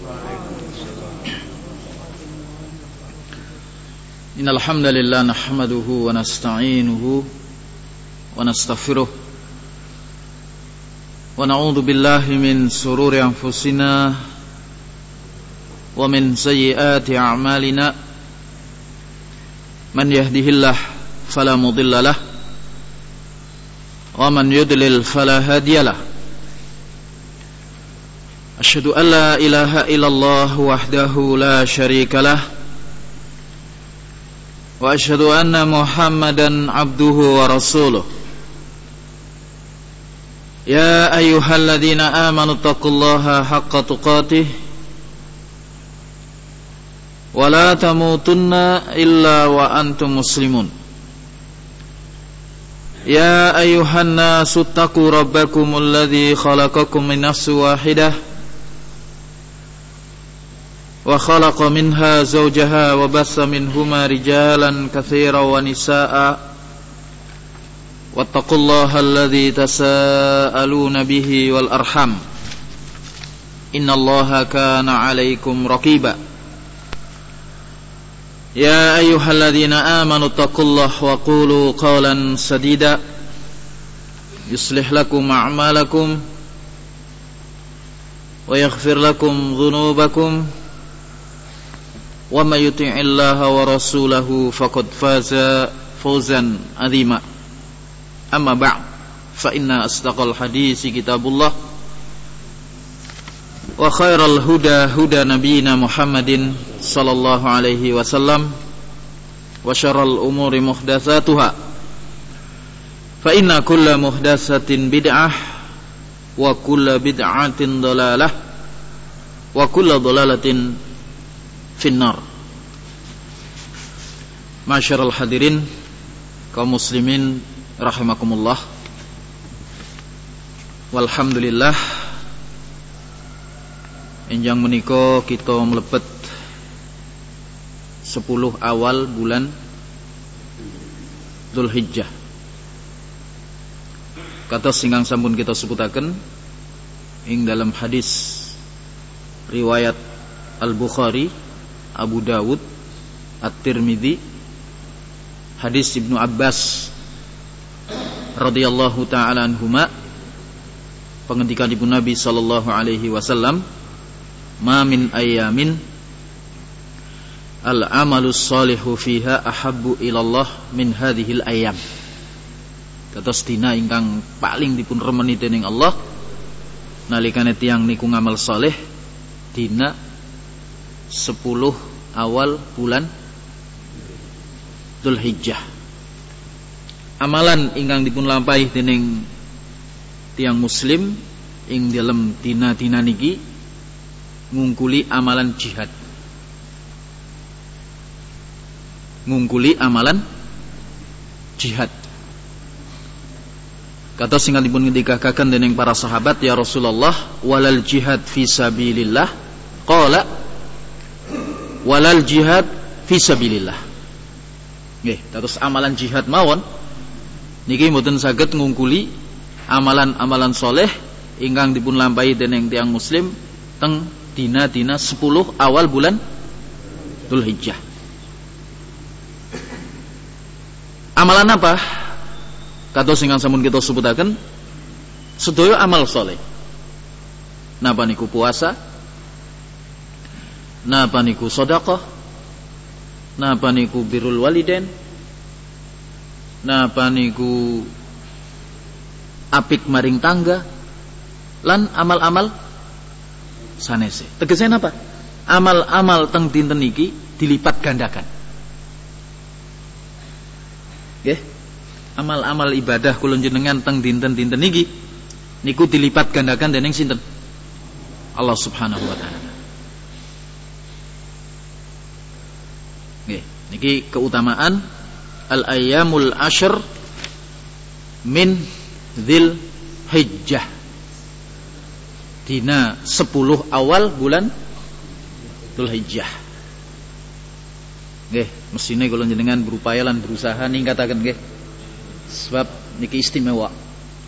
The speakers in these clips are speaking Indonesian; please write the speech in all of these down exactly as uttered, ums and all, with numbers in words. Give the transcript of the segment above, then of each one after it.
Innal hamdalillah nahmaduhu wa nasta'inuhu wa nastaghfiruh wa na'udzu billahi min sururi anfusina wa min sayyiati a'malina. Man yahdihillah fala mudilla lah wa man yudlil fala hadiyalah. Asyhadu an la ilaha illallah wahdahu la syarika lah wa asyhadu anna Muhammadan abduhu wa rasuluh. Ya ayyuhalladzina amanu taqullaha haqqa tuqatih wa la tamutunna illa wa antum muslimun. Ya ayyuhan nasu taqu rabbakumul ladzi khalaqakum min nafsin wahidah wa khalaqa minha zawjaha wa bassa minhuma rijalan katsiran wa nisaa'a wattaqullaha alladzi tasaaluna bihi wal arham innallaha kana 'alaikum raqiba. Ya ayyuhalladzina amanu taqullaha wa qulu qawlan sadida yuslih lakum a'malakum wa yaghfir lakum dhunubakum wa may yuti'illaha wa rasulahu faqad faza fawzan 'azima. Amma ba'd, fa inna asdaqal hadisi kitabullah wa khairal huda huda nabiyyina Muhammadin sallallahu alaihi wasallam wa syarral umuri muhdatsatuha fa inna kulla muhdatsatin bid'ah wa kulla bid'atin dhalalah wa kulla dhalalatin finnar. Masyarul hadirin kaum muslimin rahimakumullah. Walhamdulillah enjang menika kita mlebet sepuluh awal bulan Dzulhijjah. Kados ingkang sampun kita sebutaken ing dalam hadis riwayat Al-Bukhari, Abu Dawud, At-Tirmidzi, hadis Ibnu Abbas radhiyallahu ta'ala anhuma, pengendikan Ibu Nabi sallallahu alaihi wasallam, ma min ayamin al-amalus salihu fiha ahabbu ilallah min hadhil ayam. Kados dina ingkang paling dipun remeni dening Allah nalikane tiyang niku ngamal saleh dina sepuluh awal bulan Dzulhijjah. Amalan ingkang dipun lampahi dening tiyang muslim ing dalem dina-dina niki ngungkuli amalan jihad. Ngungkuli amalan jihad. Kata sing dipun ngendikaken dening para sahabat, ya Rasulullah, walal jihad fi sabilillah. Qala walal jihad fi sabilillah. Nggih, terus amalan jihad mawon niki mboten saged ngungkuli amalan-amalan soleh ingkang dipun lampahi dening tiyang muslim teng dina-dina sepuluh awal bulan Dzulhijjah. Amalan apa? Kados ingkang sampun kita sebutaken sedaya amal soleh. Napa niku puasa? Napa niku sedekah? Napa niku birrul walidain? Napa niku apik maring tangga? Lan amal-amal sanese. Tegese napa? Amal-amal teng dinten niki dilipat gandakan. Nggih. Amal-amal ibadah kula jenengan teng dinten-dinten niki niku dilipat gandakan dening sinten? Allah Subhanahu wa taala. Nggih, niki keutamaan al-ayyamul ashr min Dzul Hijjah. Dina sepuluh awal bulan Dzul Hijjah. Nggih, mesine kula jenengan berupaya lan berusaha ningkataken nggih. Sebab niki istimewa.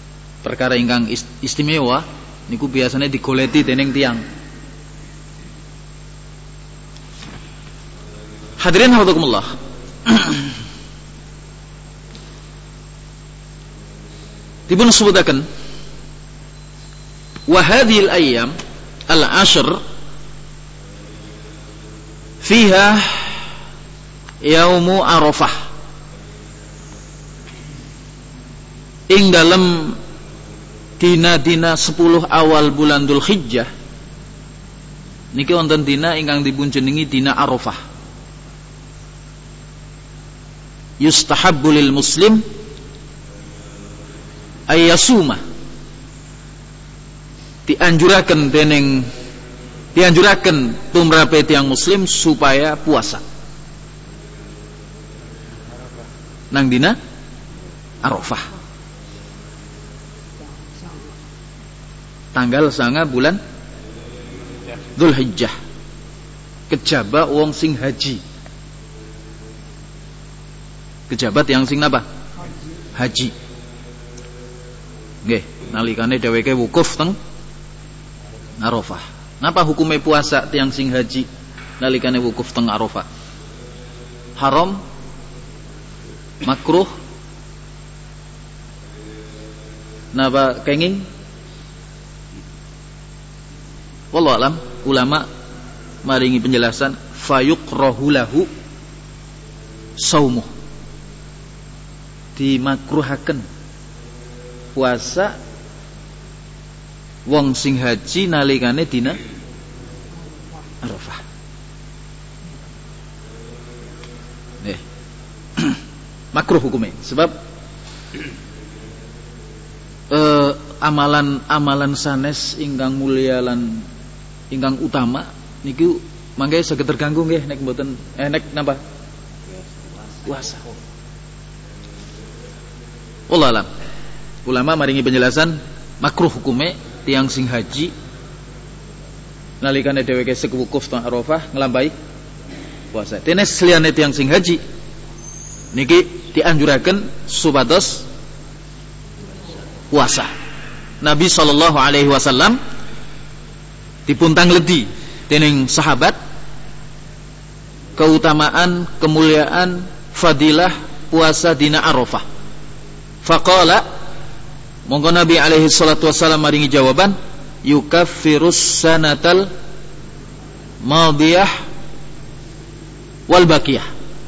Perkara ingkang istimewa niku biasanya digoleti dening tiyang. Hadirin hafizakumullah. Dipun sebutaken wa hadhil ayyam al-ashr fiha yaumu Arafah. Ing dalam dina-dina sepuluh awal bulan Dzulhijjah niki wonten dina ingkang dipun jenengi dina Arafah. Yustahabbu lil muslim ayyasuma, dianjuraken dening dianjuraken tumrape tiyang muslim supaya puasa nang dina Arafah tanggal sanga bulan Dzulhijjah, kejaba wong sing haji, kejabat yang sing napa? Haji. Nggih, nalikane dheweke wukuf teng Arafah. Napa hukume puasa tiyang sing haji nalikane wukuf teng Arafah? Haram? Makruh? Napa kenging? Wallahu alam, ulama maringi penjelasan fayuqrahu lahu saumuh, dimakruhaken puasa wong sing haji nalikane dina Arafah. Nih. Makruh hukumnya sebab eh, amalan-amalan sanes ingkang mulya lan ingkang utama niku mangke saged terganggu nggih nek mboten eh nek napa puasa. Wallah alam. Ulama maringi penjelasan makruh hukume tiyang sing haji nalikane dheweke sek wukuf teng Arafah nglampahi puasa. Dene seliyane tiyang sing haji niki dianjuraken supados puasa. Nabi sallallahu alaihi wasallam dipuntang ledi dening sahabat keutamaan, kemuliaan, fadilah puasa dina Arafah. Faqala, monggo Nabi alaihi salatu wasallam maringi jawaban, yukaffirus sanatal madiyah wal baqiyah.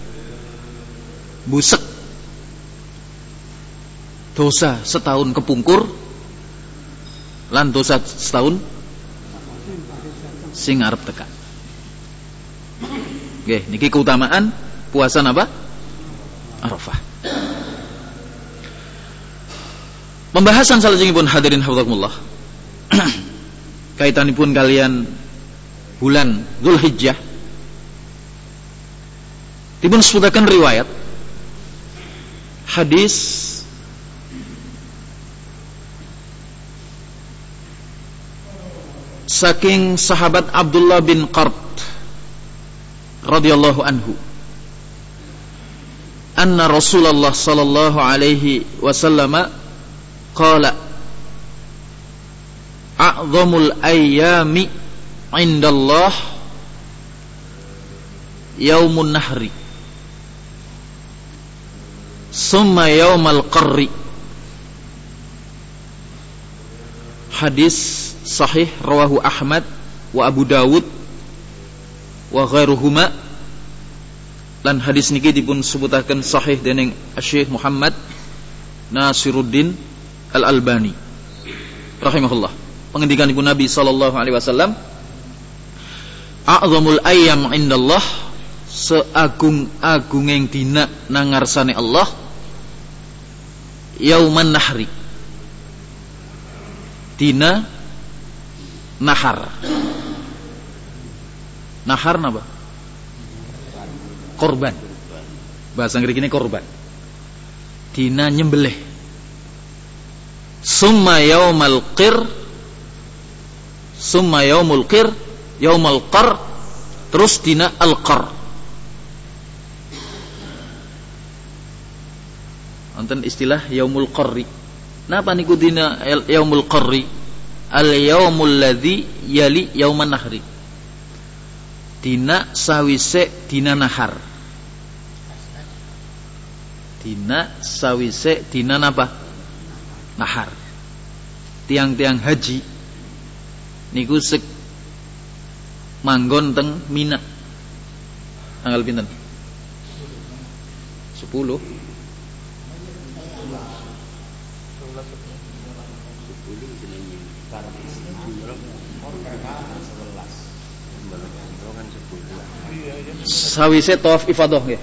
Busek dosa setahun kepungkur lan dosa setahun sing arep tekan. Nggih, niki keutamaan puasa napa? Arafah. Pembahasan salajengipun hadirin hafizakumullah. Kaitanipun kalian bulan Dzulhijjah. Dipun sebutaken riwayat hadis saking sahabat Abdullah bin Qart radhiyallahu anhu, anna Rasulullah sallallahu alaihi wasallam qala a'zamul ayyami 'indallah yaumun nahri summa yaumal qarri. Hadis sahih rawahu Ahmad wa Abu Dawud wa ghairuhuma. Lan hadis niki dipun sebutaken sahih dening Syekh Muhammad Nasiruddin Al-Albani rahimahullah. Pengendikanipun Nabi sallallahu alaihi wasallam, a'zamul ayyam indallah, seagung-agunging dina nang ngarsane Allah, yauman nahri, dina nahar. Nahar napa? Korban. Bahasa ngriki ini korban. Dina nyembelih. Summa yaumal qir, summa yaumul qir, yaumal qar, terus dina al-qar. Wonten istilah yaumul qarri. Napa niku dina yaumul qarri? Al yaumul ladzi yali yauman nahri. dina sawise dina nahar. Dina sawise dina napa? Nahar. Tiang-tiang haji niku sek manggon teng Mina. Tanggal pinten? sepuluh. Sawise tawaf ifadah nggih.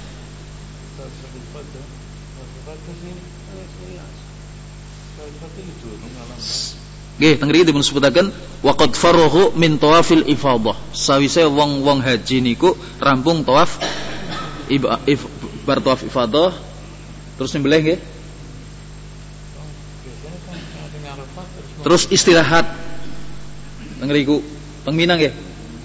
Nggih, teng mriki dipun sebutaken waqad faraghu min tawafil ifadah. Sawise wong-wong haji niku rampung tawaf iba, if, bar tawaf ifadah terus nyembelih nggih. Terus istirahat. Teng mriku, teng Mina nggih.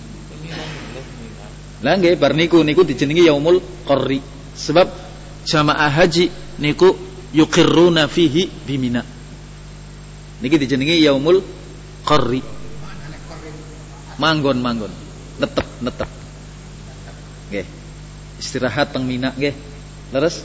Lah nggih bar niku niku dijenengi yaumul qarri. Sebab jamaah haji niku yuqirruna fihi bimina. Niki dijenengi yaumul qarri. Manggon manggon. Netep netep. Nggih. Istirahat teng Mina nggih. Leres?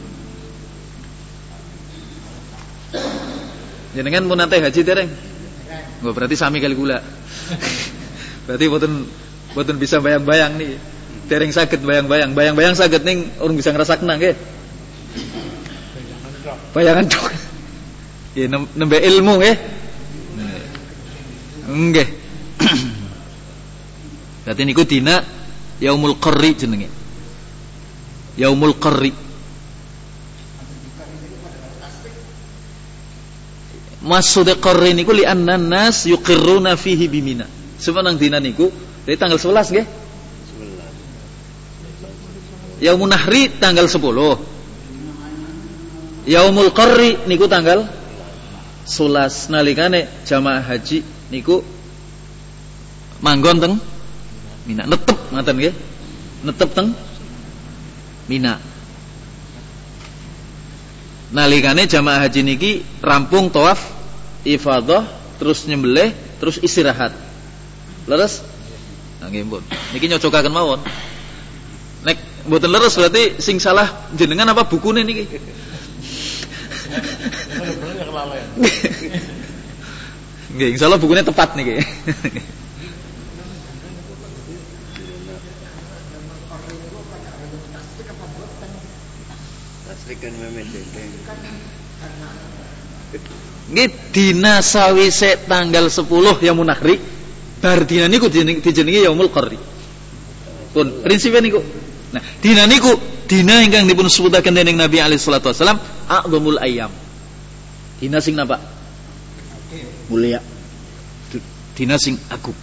Jenengan mun nate haji dereng? Nggih berarti sami kali kula. Berarti boten boten bisa bayang-bayang nih. Dereng saged bayang-bayang. Bayang-bayang saged ning urung bisa ngrasakna nggih. Bayangan tok. Ya nembe ilmu nggih. Nggih. Berarti niku dina yaumul qarri jenenge. Yaumul qarri. Maksud qarri niku li anna nas yuqirruna fihi bimina. Sebenang dina niku dari tanggal sebelas nggih. sebelas. Yaumun nahri tanggal sepuluh. Yaumul qarri niku tanggal sebelas. Nalikane jamaah haji niku manggon teng Mina, netep ngaten nggih. Netep teng Mina. Nalikane jamaah haji niki rampung tawaf ifadah terus nyembelih terus istirahat. Leres? Nggih pun. Niki nyocokaken mawon. Nek mboten leres berarti sing salah jenengan apa bukune niki? Nggih, insyaallah bukunya tepat niki. Nggih dina sawise tanggal sepuluh yaumul nahri bar dina niku dijenengi yaumul qarri. Pun prinsipe niku. Nah, dina niku dina ingkang dipun sebutaken dening Nabi alaihi salatu wasallam a'dhamul ayyam. Dina sing napa? Mulia. Dina sing agung.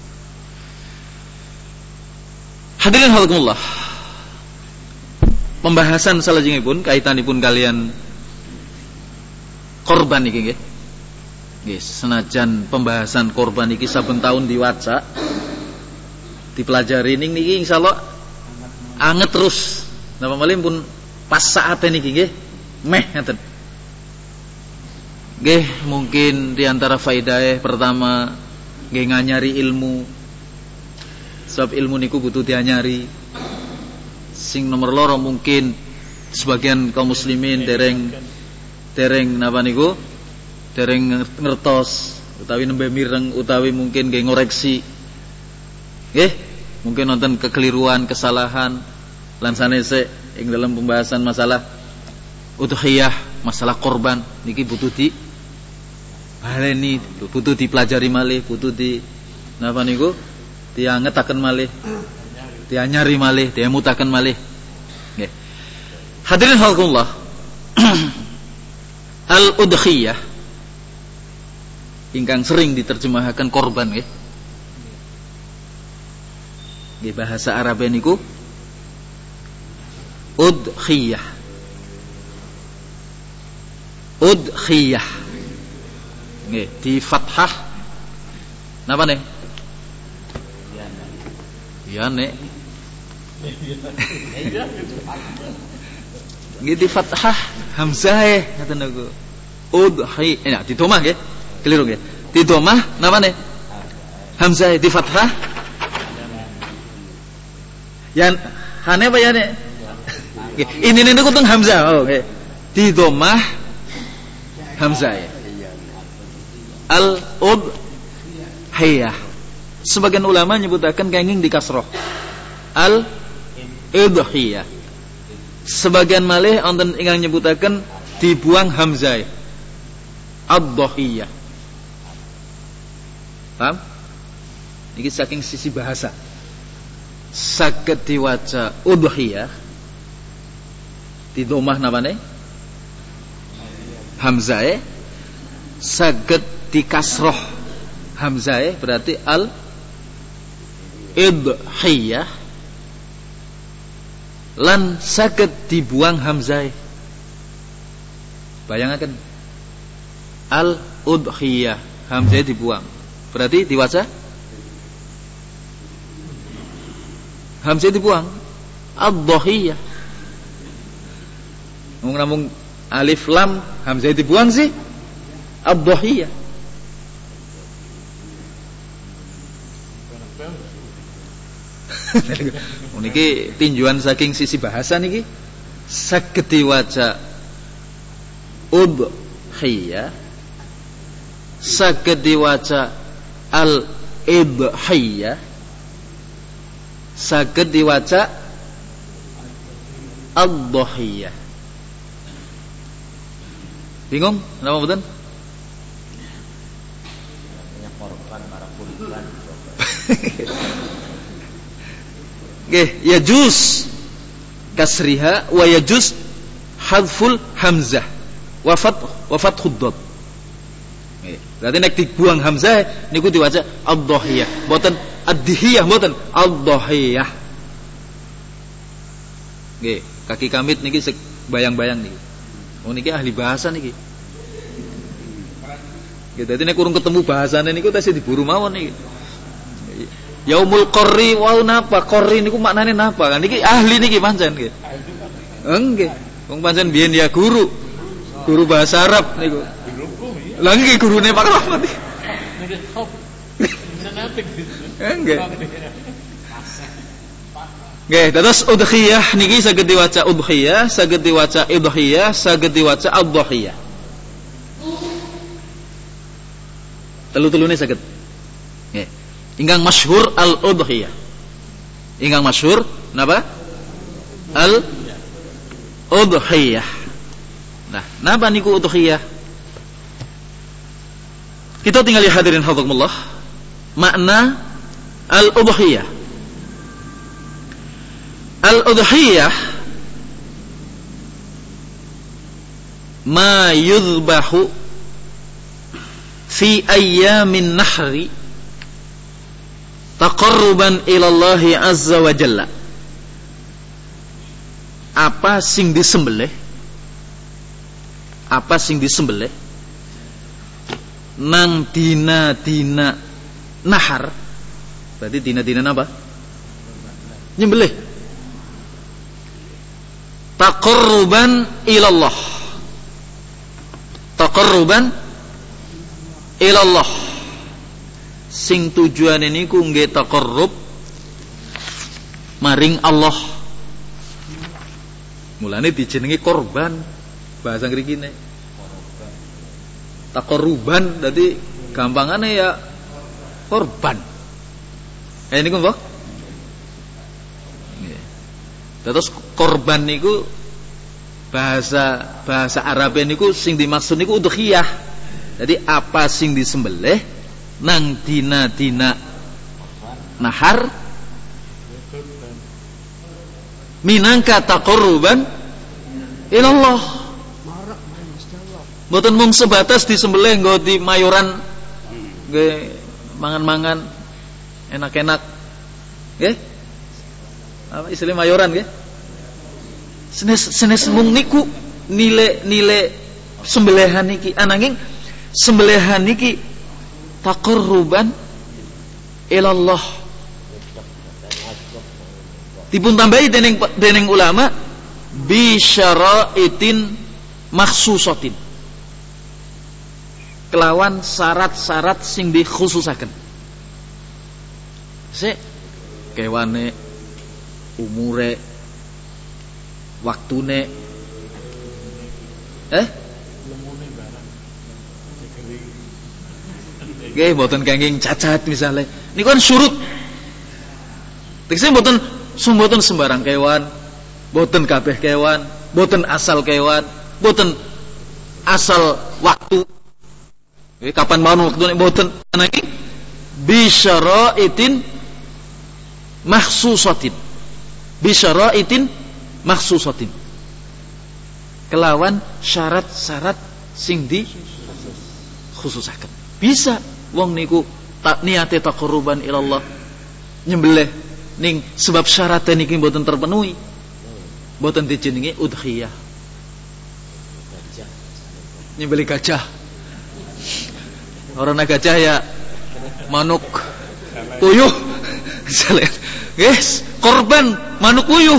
Hadirin hadrakumullah. Pembahasan salajengipun kaitanipun kalian korban iki nggih. Nggih, senajan pembahasan korban iki saben taun diwaca, dipelajari ning niki insyaallah anget terus. Napa malih pun pas saate niki nggih meh ngaten. Nggih, mungkin di antara faidah pertama nggih nganyari ilmu. Sebab ilmu niku butuh dianyari. Sing nomor loro mungkin sebagian kaum muslimin dereng dereng napa niku? Dereng ngertos utawi nembe mireng utawi mungkin nggih ngoreksi. Nggih, mungkin nonton kekeliruan, kesalahan lan sanese ing dalam pembahasan masalah udhiyah, masalah korban niki butuh di baleni, butuh dipelajari malih, butuh di napa niku? Diangetaken malih. Dianyari malih, diemutaken malih. Nggih. Hadirin hakumullah. Al-udhiyah ingkang sering diterjemahkan korban nggih. Nggih bahasa Arab niku udhiyah. Udhiyah. Nggih, di fathah napa nih? Ya nek nggih di fathah hamzah e ngaten niku. Udhi, enak di domah nggih. Keliru nggih. Di domah napa nih? Hamzah di fathah Yan hane apa ya nek? Ini niku teng hamzah. Oh nggih. Di dhammah hamzah ya. Al udhiyah. Sebagian ulama nyebutaken kenging di kasroh. Al udhiyah. Sebagian malih wonten ingkang nyebutaken dibuang hamzah. Ad-dhahiyah. Paham? Iki saking sisi bahasa. Saged diwaca udhiyah di dhammah napane? Hamzah. Saged di kasroh hamzah berarti al idhiyah. Lan saged dibuang hamzah. Bayangaken al udhiyah hamzah dibuang. Berarti diwaca hamzah dibuang ad-dhahiyah. Ngomong namung alif lam hamzah dibuang sih ad-dhahiyah. Niki tinjuan saking sisi bahasa niki saged diwaca udhiyah, saged diwaca al-idhiyah, saged diwaca ad-dhahiyah. Bingung? Kenapa mboten? Korban para korban. Nggih, yajuz kasriha wa yajuz hadful hamzah wa fath wa fathud dad. Nggih, berarti nek dibuang hamzah niku diwaca ad-dhahiyah, mboten ad-dhihiyah, mboten ad-dhahiyah. Nggih, kaki kamit niki bayang-bayang niki. Oh niki ahli bahasa niki. Nggih, dadi nek kurang ketemu bahasane niku tasih diburu mawon niki. Yaumul Qarri wau napa? Qarri niku maknane napa? Kan niki ahli niki pancen nggih. Nggih. Wong pancen biyen ya guru. Guru bahasa Arab niku. Lah nggih gurune Pak Rahmat. Nggih. Nggih, terus udhiyah niki saged diwaca udhiyah, saged diwaca idhiyah, saged diwaca ad-dhahiyah. Telu-telune saged. Nggih. Ingkang masyhur al-udhiyah. Ingkang masyhur napa? Al-udhiyah. Nah, napa niku udhiyah? Kita tinggal lihat hadirin hafizakumullah. Makna al-udhiyah. Al-udhiyah ma yudhbahu fi ayyamin nahri taqarruban ilallahi azza wa jalla. Apa sing disembelih? Apa sing disembelih nang dina-dina nahar? Berarti dina-dina apa? Nyembelih. Taqarruban ilallah. Taqarruban ilallah. Sing tujuane niku nggih taqarrub maring Allah. Mulane dijenengi korban bahasa ngrikine. Taqarruban dadi gampangane ya korban. Eh niku mbok. Nggih. Terus korban niku bahasa bahasa Arab niku sing dimaksud niku udhiyah. Jadi apa sing disembelih nang dina-dina nahar minangka taqarruban ilallah. Mboten mung sebatas disembelih nggo di mayoran nggih mangan-mangan enak-enak nggih. Apa istilah mayoran nggih? Senes senes mung niku nilai-nilai sembelihan niki ananging sembelihan niki taqarruban ilallah. Dipun tambahi dening dening ulama bi syaraitin makhsusatin. Kelawan syarat-syarat sing dikhususaken. Sik kewane umure, waktune, eh? Nggih, mboten kenging cacat misalnya. Niku kan syurut. Tegese mboten mboten sembarang kewan, mboten kabeh kewan, mboten asal kewan, mboten asal waktu. Nggih, kapan mawon waktune mboten niki bi syaraitin makhsusatin. Bi syaraitin makhsusatin. Kelawan syarat-syarat sing di khususaken. Bisa wong niku tak niate taqarruban ilallah nyembelih ning sebab syaratnya niki mboten terpenuhi, mboten dijenengi udhiyah. Nyembelih gajah. Orang gajah ya manuk uyuh. Yes, korban manuk uyuh.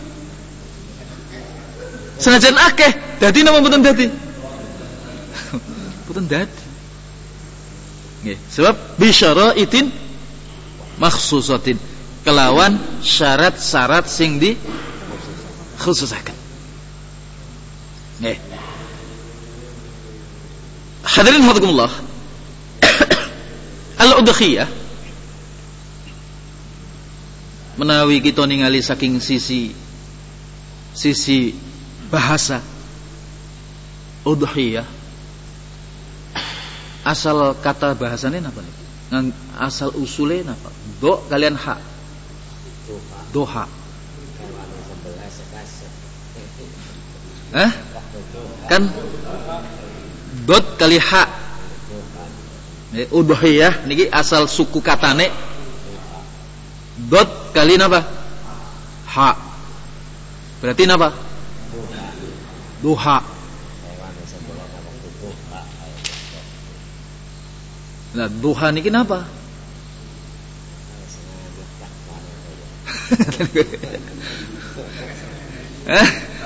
Senajan akeh, dadi napa mboten dadi? Mboten dadi. Nggih, sebab bisyaraitin makhsusatin, kelawan syarat-syarat sing di khususaken. Nggih. Hadirin hafizakumullah. Al-udhiyah menawi kita ningali saking sisi sisi bahasa udhiyah, asal kata bahasanya napa nih? Asal usulnya napa? Do kalian ha. Doha. Eh? Kan dot kali ha. Eh, udhiyah niki asal suku katane dot kali napa? Ha. Berarti napa? Duha. Nah, duha niki napa? Eh?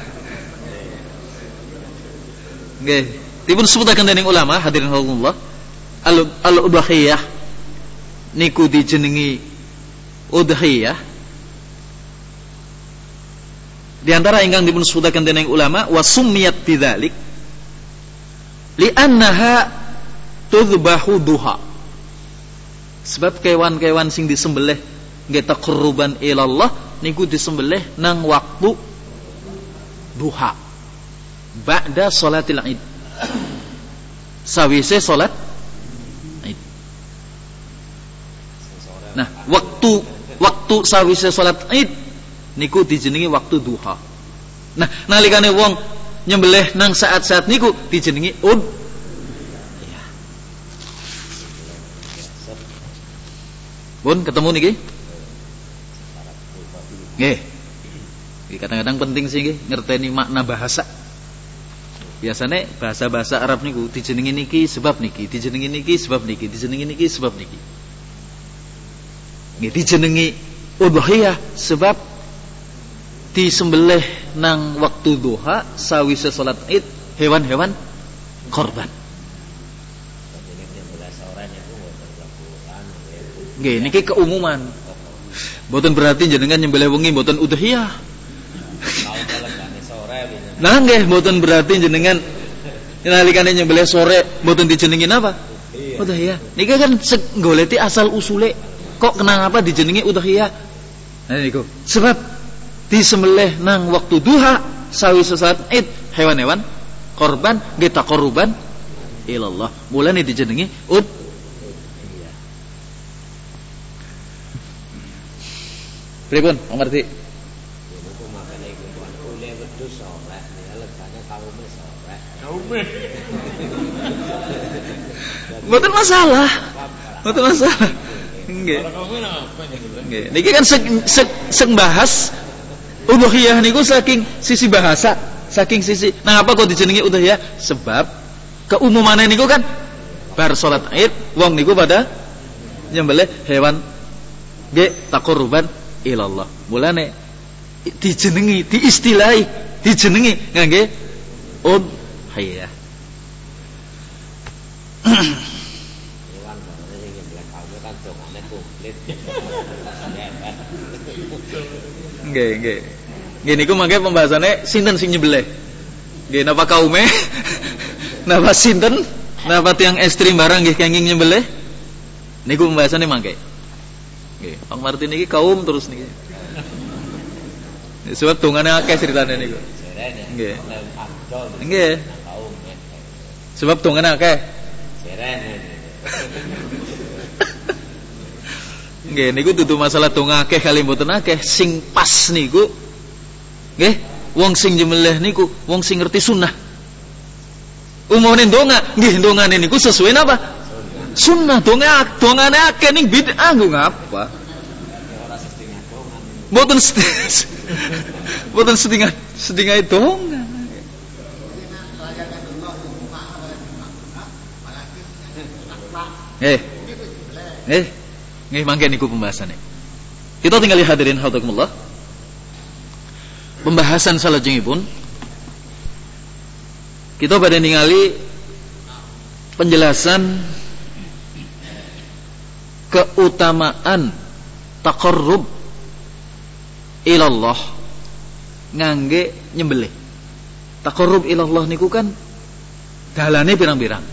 Nggih, dipun sebutaken dening ulama hadirin Allah, al-udhiyah niku dijenengi udhiyah. Di antara ingkang dipun sebutaken dening ulama wa summiyat bidzalik li annaha tudbahu duha. Sebab kewan-kewan sing disembelih nggih taqarruban ilallah niku disembelih nang waktu duha. Ba'da salatil Id. Sawise salat Id. Nah, waktu waktu sawise salat Id niku dijenengi waktu duha. Nah, nalikane wong nyembelih nang saat-saat niku dijenengi ud. Pun ketemu niki? Nggih. Iki kadang-kadang penting sih nggih ngerteni makna bahasa. Biasanya bahasa-bahasa Arab niku dijenengi niki sebab niki, dijenengi niki sebab niki, dijenengi niki sebab niki. Nggih dijenengi udhiyah sebab disembelih nang waktu duha sawise salat Id hewan-hewan korban. Nggih niki keumuman. Mboten berarti jenengan nyembelih wengi mboten udhiyah. Nah nggih mboten berarti jenengan nalikane nyembelih sore mboten dijenengi napa? Udhiyah. Niki kan goleti asal usule. Kok kenapa dijenengi udhiyah? Nah niku. Sebab disembelih nang waktu duha sawise salat Id hewan-hewan korban nggih taqarruban ilallah. Mulane dijenengi ud. Pripun, ngerti? Mboten masalah. Mboten masalah. Nggih. Nggih. Niki kan sek sek sek bahas udhiyah niku saking sisi bahasa, saking sisi. Nah, apa kok dijenengi udhiyah? Sebab keumumane niku kan bar salat Id wong niku pada nyembelih hewan nggih taqarruban ilallah. Mulane dijenengi, diistilahi, dijenengi ngangge udhiyah. Nggih, nggih. Nggih niku mangke pembahasannya sinten sing nyembelih. Nggih napa kaume? Napa sinten? Napa tiyang ekstrim barang nggih kenging nyembelih? Niku pembahasannya mangke. Nggih, Pak Martin niki kaum terus niki. Sebab dongane akeh ceritane niku. Nggih. Nggih. Sebab dongane akeh. Nggih niku dudu masalah donga akeh kali mboten akeh, sing pas niku nggih wong sing nyembelih niku wong sing ngerti sunnah. Umumane donga nggih dongane niku sesuai napa? Sunnah. Donga dongane akeh ning bid'ah nggo ngapa? Mboten mboten setengah setengah donga. Eh. Eh. Nggih mangke niku pembahasannya. Kita tinggal hadirin hadrakumullah. Pembahasan salajengipun kita badhe ningali penjelasan keutamaan taqarrub ilallah ngangge nyembelih. Taqarrub ilallah niku kan dalane pirang-pirang.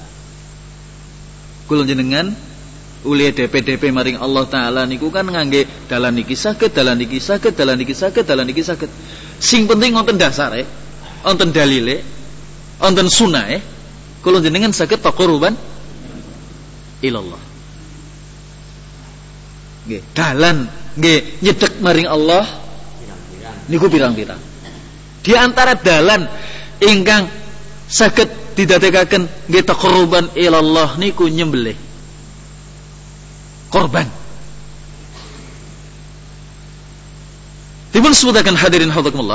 Kula jenengan uli D P D P maring Allah Ta'ala niku kan ngangge dalan niki saged, dalan niki saged, dalan niki saged, dalan niki saged. Sing penting wonten dasare, wonten dalile, wonten sunahe, kula jenengan saged taqarruban ilallah. Nggih, dalan nggih nyedhek maring Allah niku pirang-pirang. Di antara dalan ingkang saged didadekaken nggih taqarruban ilallah niku nyembelih korban. Dipun sebutaken hadirin hadrakumullah.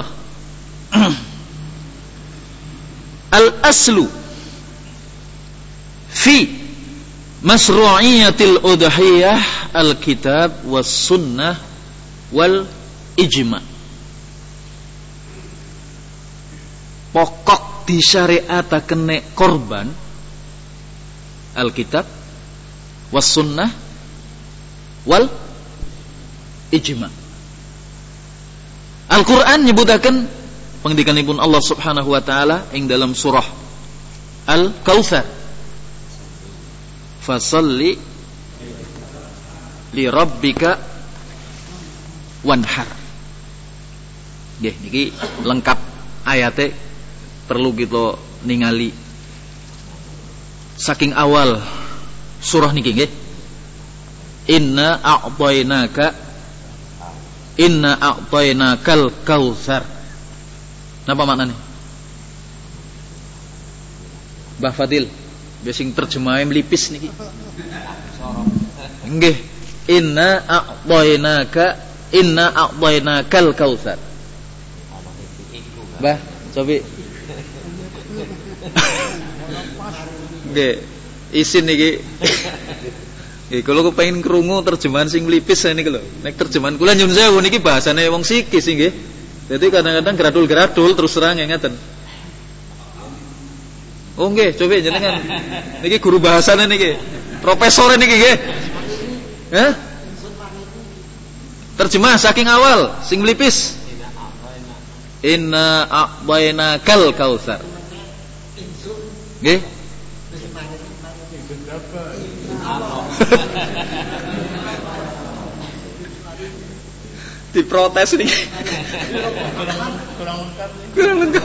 Al-aslu fi masru'iyatil udhiyah al-kitab was sunnah wal ijma. Pokok disyariataken nek korban al-kitab was sunnah wal ijma. Al-Qur'an nyebutaken pengendikanipun Allah Subhanahu wa taala ing dalam surah Al-Kautsar. Fasalli li rabbika wanhar. Nggih niki lengkap ayate perlu kita ningali saking awal surah niki nggih. Inna a'tainaka Inna a'tainakal kautsar. Napa maknanya? Mbah Fadil, besing terjemahe melipis niki. Nggih, inna a'tainaka Inna a'tainakal kautsar. Mbah, cobi. Nggih, isin niki. Nggih, kula kepengin krungu terjemahan sing mlipis niki lho. Nek terjemahan kula nyun sewu niki bahasane wong sikis nggih. Dadi kadang-kadang gradul-gradul terus terang ngeten. Oh nggih, coba jenengan. Niki guru bahasane niki. Profesor niki nggih. Hah? Terjemah saking awal sing mlipis. Inna a'tainakal kautsar. Nggih. Diprotes nih. Kurang lengkap. Kurang lengkap.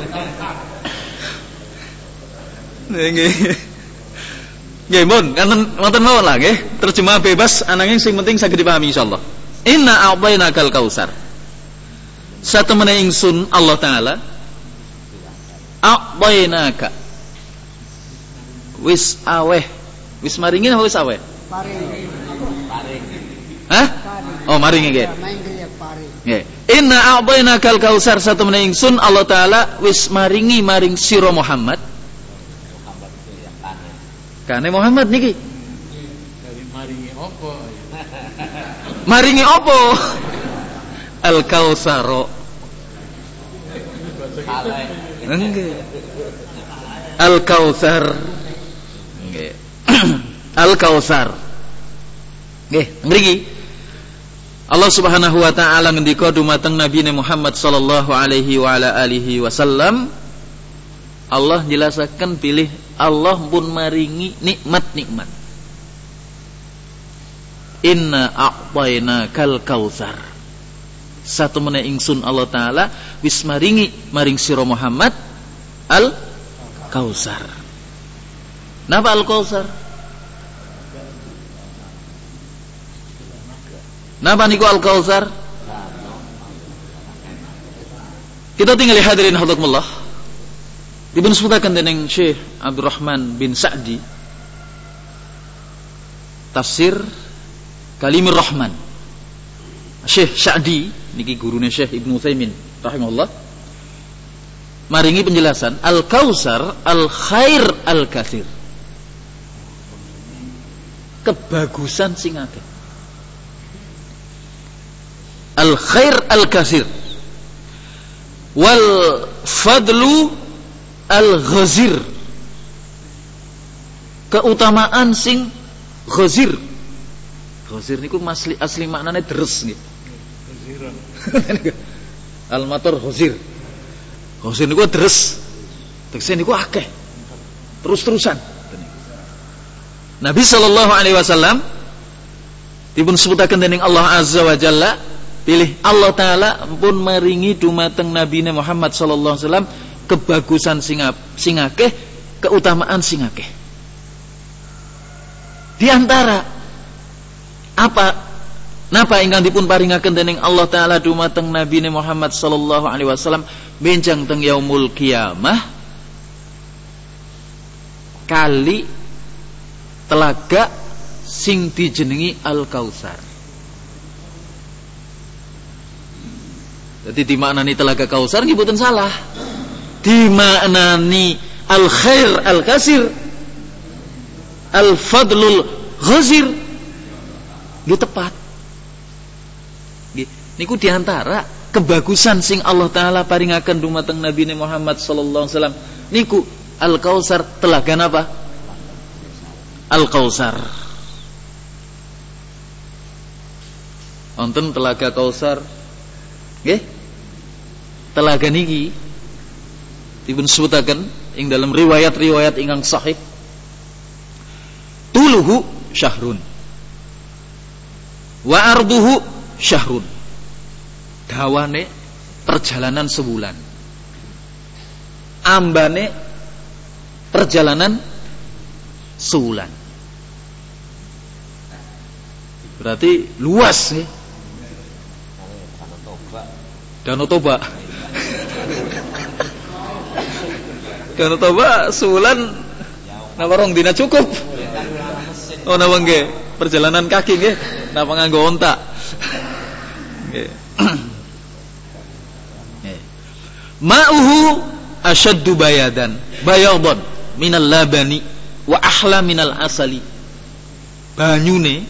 Nggih. Nggih, mun, wonten mawon lah nggih. Terjemah bebas ananging sing penting saged dipahami insyaallah. Inna a'tainakal kautsar. Satemene ingsun Allah taala a'tainaka. Wis aweh. Wis maringi apa wis aweh? Paring. Paring. Hah? Oh, maringi nggih. Nggih. Inna a'tainakal kautsar satemene ingsun Allah taala wis maringi maring sira Muhammad. Kane Muhammad niki. Dari maringi apa? Maringi apa? Al-Kautsar. Nggih. Al-Kautsar. Nggih. Al-Kautsar. Nggih, ngriki Allah Subhanahu wa taala ngendika dumateng Nabi Muhammad sallallahu alaihi wa ala alihi wasallam, Allah jelasaken pilih Allah pun maringi nikmat-nikmat. Inna a'tainakal kautsar. Satu meneh ingsun Allah taala wis maringi maring sira Muhammad al kautsar. Napa al kautsar? Napa niku al kautsar? Kita tinggal hadirin hadzakumullah. Dipun sebutaken dening Syekh Abdurrahman bin Sa'di tafsir Kalimur Rahman. Syekh Sa'di niki gurune Syekh Ibnu Utsaimin rahimahullah maringi penjelasan al-kautsar al-khair al-katsir. Kebagusan sing akeh. Al-khair al-katsir wal fadlu al-ghazir. Keutamaan sing ghazir. Ghazir niku asli asli maknane deres nggih. Ghaziran. Al-matar ghazir. Ghazir niku deres. Tegese niku akeh. Terus-terusan. Nabi sallallahu alaihi wasallam dipun sebutaken dening Allah azza wa jalla, pilih Allah taala pun maringi dumateng Nabi Muhammad sallallahu alaihi wasallam kebagusan sing akeh, keutamaan sing akeh. Di antara apa napa ingkang dipun paringaken dening Allah taala dumateng Nabi Muhammad sallallahu alaihi wasallam benjang teng yaumul kiamah kali telaga sing dijenengi Al-Kautsar. Jadi dimaknani telaga Kautsar nggih mboten salah. Dimaknani al-khair al-kasir, al-fadlul ghazir, nggih tepat. Nggih, niku diantara kebagusan sing Allah taala paringaken dumateng Nabi Muhammad sallallahu alaihi wasallam niku al-Kautsar, telaga napa? Al-Kautsar. Wonten telaga Kautsar nggih. Telaga niki dipun sebutaken ing dalam riwayat-riwayat ingkang sahih. Tuluhu syahrun wa arduhu syahrun. Dawane perjalanan sebulan. Ambane perjalanan sebulan. Berarti luas nih. Danau Toba. Danau Toba sebulan napa rong dina cukup. Oh napa nggih, perjalanan kaki nggih, napa nganggo onta. Nggih. Ma'uhu asyaddu bayadan, bayadan minal labani wa ahla minal asali. Banyune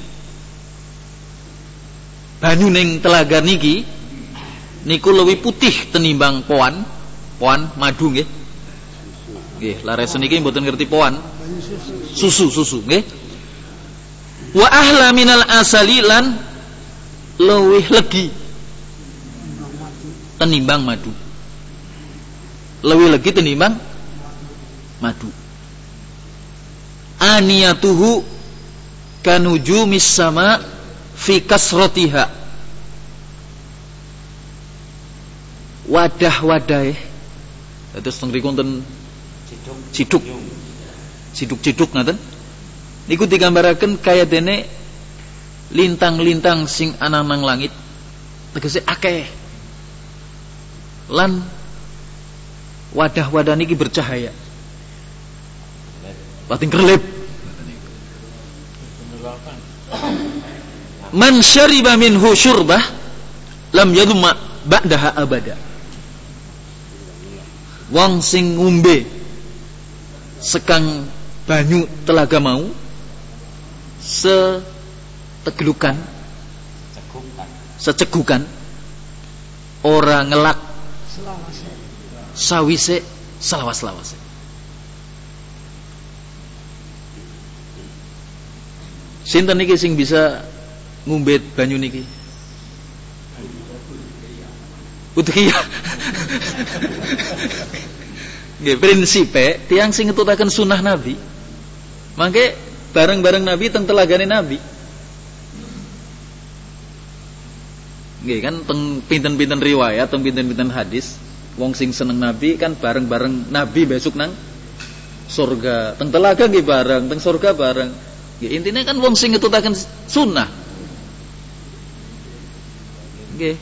banyu ning telaga niki niku luwih putih tenimbang poan, poan madu nggih. Nggih, lares niki mboten ngerti poan. Susu, susu nggih. Wa ahla minal asali lan luwih legi tenimbang madu. Luwih legi tenimbang madu. Aniyatuhu kanujumis sama fi kasratiha. Wadah-wadah terus teng mriku wonten ciduk. Ciduk-ciduk ngaten. Niku digambaraken kaya dene lintang-lintang sing ana nang langit. Tegese akeh. Lan wadah-wadah niki bercahaya. Pating kerlip. Man syariba minhu syurbah lam yadhma ba'daha abada. Wong sing ngombe sekang banyu telaga mau seteglukan secegukan ora ngelak sawise selawas-lawase. Sinten niki sing bisa ngombe banyu niki? Udhiyah. Nggih, prinsipe tiyang sing ngetutaken sunnah Nabi. Mangke bareng-bareng Nabi teng telagane Nabi. Nggih kan teng pinten-pinten riwayat, teng pinten-pinten hadis, wong sing seneng Nabi kan bareng-bareng Nabi besok nang surga. Teng telaga nggih bareng, teng surga bareng. Nggih intine kan wong sing ngetutaken sunnah. Nggih.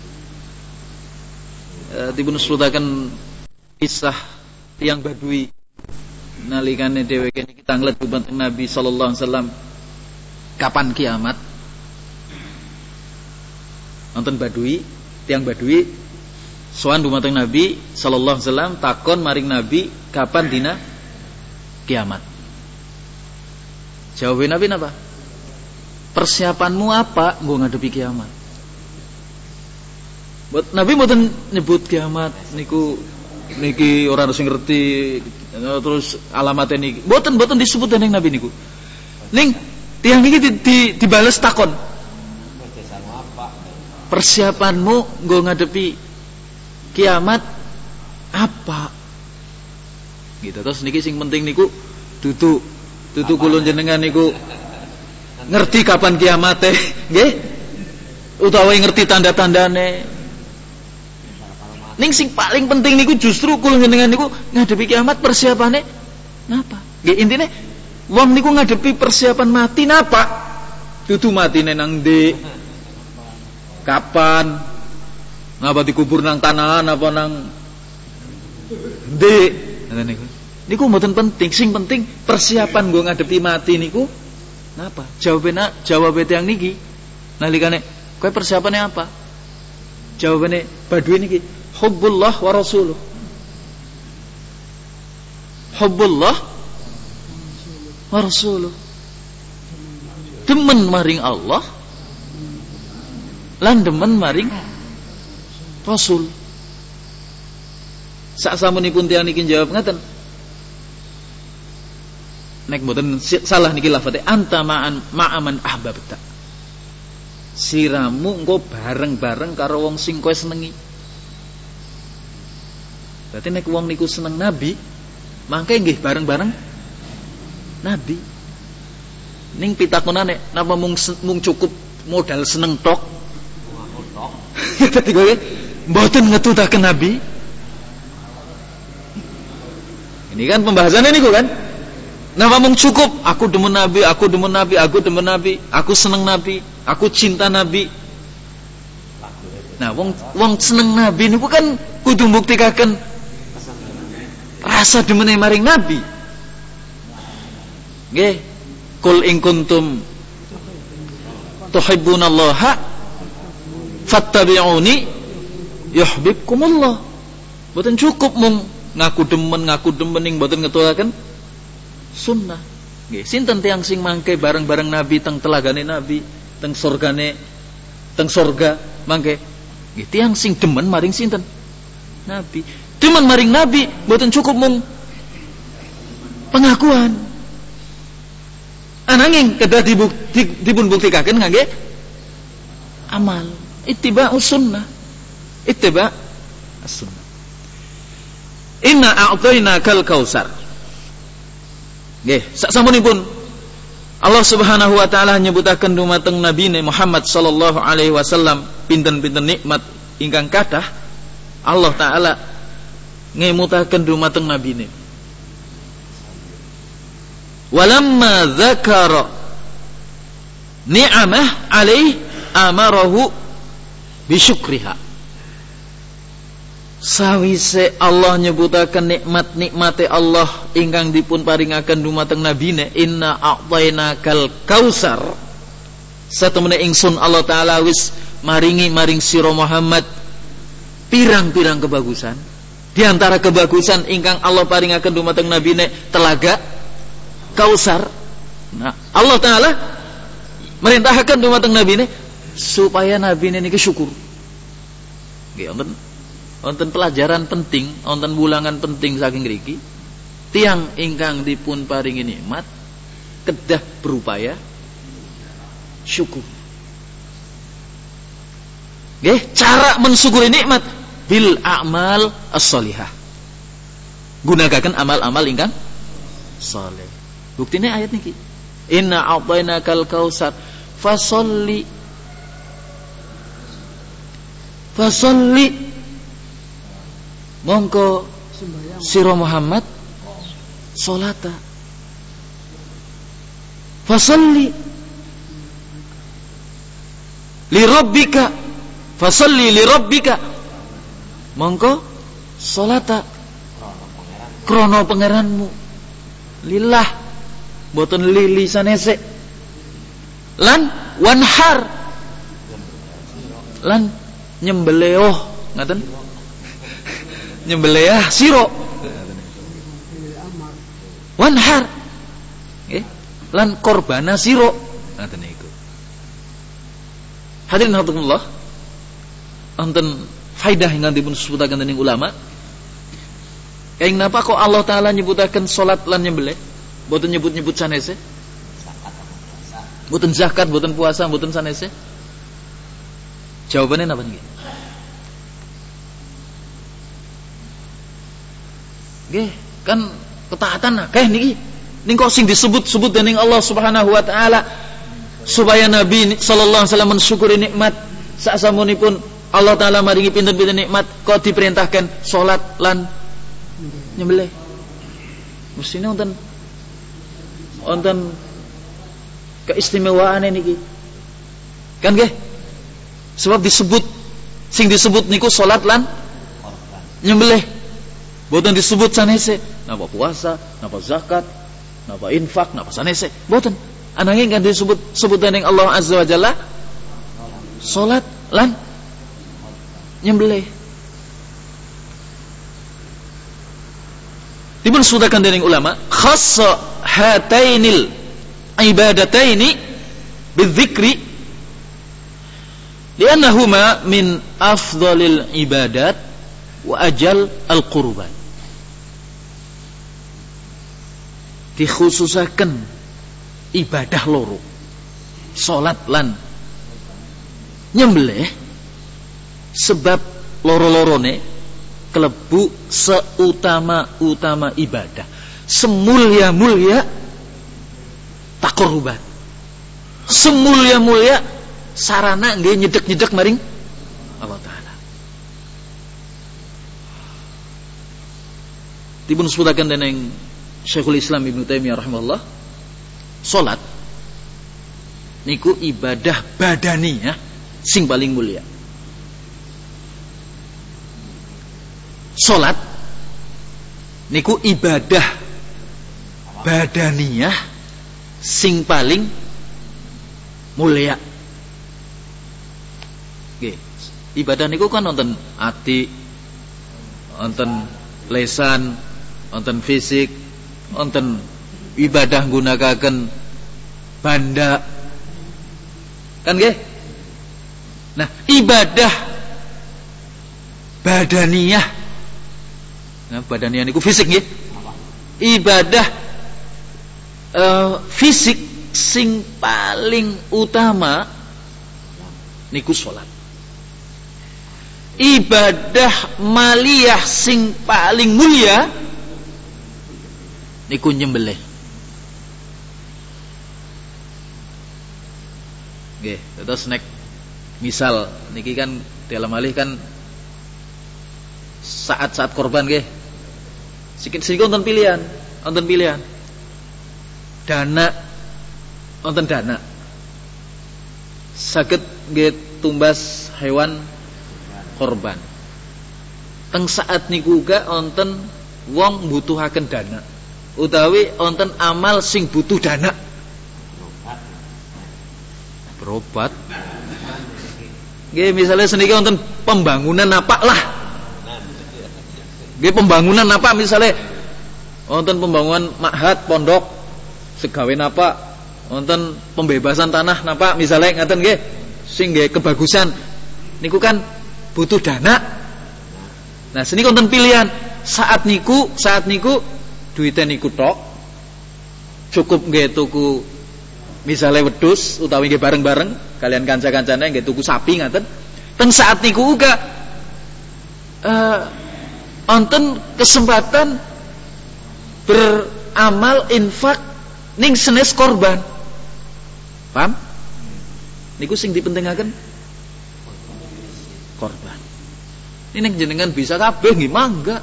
E, dipun serutaken kisah tiyang Badui nalikane dheweke niki tanglet dumateng Nabi sallallahu alaihi wasallam kapan kiamat. Nonton Badui, tiang Badui sowan dumateng Nabi sallallahu alaihi wasallam takon maring Nabi kapan dina kiamat. Jawab Nabi napa? Persiapanmu apa nggo ngadepi kiamat? Buat Nabi mboten nyebut kiamat niku niki ora sing ngerti terus alamatnya niki. Mboten mboten disebut dening Nabi niku. Ning tiang niki di, di, dibales takon. Persiapanmu nggo ngadepi kiamat apa? Gitu. Terus niki sing penting niku dudu dudu kula jenengan niku ngerti kapan kiamate, nggih? Utawa ngerti tanda-tandane. Ning sing paling penting niku justru kula jenengan niku ngadepi kiamat persiapane napa? Nggih intine wong niku ngadepi persiapan mati napa? Dudu matine nang ndi? Kapan? Ngapa dikubur nang tanahan apa nang ndi? Niku. Niku mboten penting, sing penting persiapan nggo ngadepi mati niku napa? Jawabena jawab tiyang niki nalikane kowe persiapane apa? Jawabane Badui niki hubbullah wa rasuluh. Hubbullah wa rasuluh. Demen maring Allah lan demen maring Rasul. Sak samunipun tiyang niki jawab ngaten. Nek mboten salah niki lafate anta ma'an ma'aman ahbabta. Siramu engko bareng-bareng karo wong sing kowe senengi. Berarti nek wong niku seneng Nabi, mangke nggih bareng-bareng Nabi. Ning pitakonane napa mung mung cukup modal seneng tok? Dadi kowe mboten ngetutaken Nabi. Ini kan pembahasannya niku kan. Napa mung cukup aku demen Nabi, aku demen Nabi, aku demen Nabi, aku seneng Nabi, aku cinta Nabi. Nah, wong wong seneng Nabi niku kan kudu mbuktikaken rasa demene maring Nabi. Nggih. Qul in kuntum tuhibbunallaha fattabi'uni yuhibbukumullah. Mboten cukup mung ngaku demen ngaku demen ning mboten ngetulaken sunnah. Nggih, sinten tiyang sing mangke bareng-bareng Nabi teng telagane Nabi, teng surgane teng surga mangke. Nggih, tiyang sing demen maring sinten? Nabi. Demen maring Nabi mboten cukup mung pengakuan. Ananging kedah dibukti dipun buktikaken ngangge amal. Ittiba'us sunnah. Ittiba' as-sunnah. Inna a'tainakal kautsar. Nggih, sasampunipun Allah Subhanahu wa taala nyebutaken dumateng nabine Muhammad sallallahu alaihi wasallam pinten-pinten nikmat ingkang kathah Allah taala ngemutaken dumateng nabine. Walamma dzakara ni'amah alaihi amarahu bisyukriha. Sawise Allah nyebutaken nikmat-nikmate Allah ingkang dipun paringaken dumateng nabine, inna a'tainakal kautsar. Satemene ingsun Allah taala wis maringi maring sira Muhammad pirang-pirang kebagusan. Di antara kebagusan ingkang Allah paringaken dumateng nabine telaga Kautsar. Nah, Allah taala merintahkan dumateng nabine supaya nabine niki syukur. Nggih, wonten wonten pelajaran penting, wonten wulangan penting saking mriki. Tiang ingkang dipun paringi nikmat kedah berupaya syukur. Nggih, cara mensyukuri nikmat bil a'mal as-shalihah. Gunakaken amal-amal ingkang saleh. Buktine ayat niki. Inna a'tainakal kautsar fasholli fasholli mongko sira Muhammad salata fasholli li rabbika fasholli li rabbika mongko salata krono pangeranmu lillah boten lili sanese lan wanhar lan nyembelih ngaten nyembelih sira wanhar nggih lan korbana sira ngaten niku. Hadirin hadirullah, wonten faidah ingkang dipun sebutaken dening ulama. Kaing napa kok Allah taala nyebutaken salat lan nyembelih, mboten nyebut-nyebut sanese? Mboten zakat, mboten puasa, mboten sanese? Jawabannya napa nggih? Nggih, kan ketaatan akeh niki. Ning kok sing disebut-sebut dening Allah Subhanahu wa taala supaya Nabi sallallahu alaihi wasallam mensyukuri nikmat sasamunipun Allah taala maringi pinten-pinten nikmat kok diperintahkan salat lan nyembelih. Mestine wonten wonten keistimewaane niki. Kan nggih? Sebab disebut sing disebut niku salat lan nyembelih. Mboten disebut sanese, napa puasa, napa zakat, napa infak, napa sanese. Mboten. Ananging kan disebut sebut dening Allah Azza wa Jalla salat lan nyembelih. Dipun sebutaken dening ulama khassa hatainil ibadataini bidzikri li'annahuma min afdhalil ibadat wa ajal al-qurbat. Dikhususaken ibadah loro salat lan nyembelih sebab loro-lorone kelebu seutama-utama ibadah, semulia-mulia taqarrubat, semulia-mulia sarana nggih nyedek-nyedek maring Allah taala. Dipun sebutaken dening Syekhul Islam Ibnu Taimiyah rahimahullah, salat niku ibadah badaniyah sing paling mulia. Salat niku ibadah badaniyah sing paling mulia. Nggih, ibadah niku kan wonten ati, wonten lesan, wonten fisik, wonten ibadah nggunakaken banda. Kan nggih? Nah, ibadah badaniyah. Nah, badaniyah niku fisik nggih. Ibadah uh, fisik sing paling utama niku salat. Ibadah maliyah sing paling mulia niku nyembelih. Nggih, terus nek misal niki kan dalam alih kan saat-saat korban nggih. Sikit-sikit wonten pilihan, wonten pilihan. Dana wonten dana. Saged nggih tumbas hewan korban. Teng saat niku uga wonten wong mbutuhaken dana. Utawi wonten amal sing butuh dana. Berobat. Nggih, misalnya seniki wonten pembangunan apa lah. Nggih, pembangunan apa misalnya wonten pembangunan ma'had pondok segawe napa, wonten pembebasan tanah napa misalnya ngaten nggih, sing nggih kebagusan niku kan butuh dana. Nah, seniki wonten pilihan saat niku, saat niku duite niku tok cukup nggih tuku misalnya wedhus utawi nggih bareng-bareng kalian kanca-kancane nggih tuku sapi ngaten, Teng saat niku uga uh, onten kesempatan beramal infak ning senes korban. Paham? Niku sing dipentingaken korban. Ini ning jenengan bisa kabeh nggih mangga.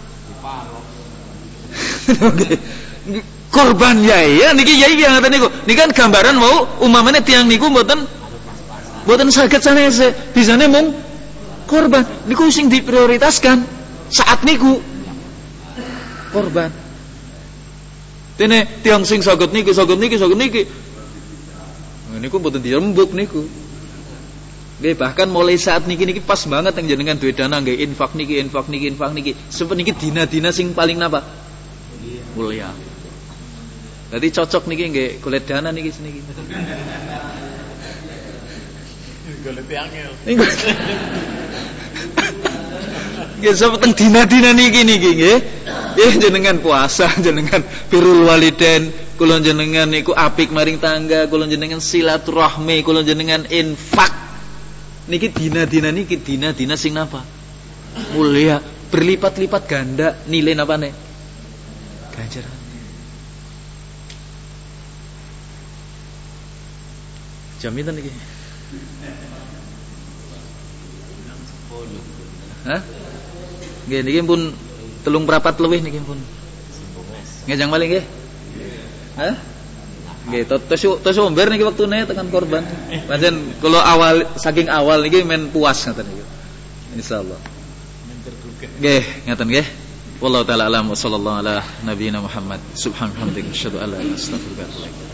Korban ya ya niki ya iya ngaten niku. Niki kan gambaran mau umpamane tiyang niku mboten mboten saged sanese, bisane mung korban. Niku sing diprioritaskan saat niku korban. Dene tiyang sing saged niki, saged niki, saged niki. Niku mboten dirembuk niku. Nggih bahkan mulai saat niki niki pas banget yang jenengan duwe dana nggih infak niki, infak niki, infak niki. Sebab niki dina-dina sing paling napa? Mulia. Jadi cocok niki nggih golek dana niki seniki. Golek angel. Nggih sebab teng dina-dina niki niki nggih. Nggih jenengan puasa, jenengan birrul walidain, kula jenengan niku apik maring tangga, kula jenengan silaturahmi, kula jenengan infak. Niki dina-dina niki dina-dina sing napa? Mulia, berlipat-lipat ganda nilai napa nih? Ganjaran. Jam itu niki. Hah? Nggih niki pun telung prapat luwih niki pun. Nggih jang malih nggih. Hah? Nggih, tos tos umber niki wektune tekan korban. Pancen kula awal saking awal niki men puas ngaten niku. Insyaallah. Nggih, ngaten nggih. Wallahu taala alam wa sallallahu ala nabiyina Muhammad. Subhanallah, asyhadu an la ilaha illallah.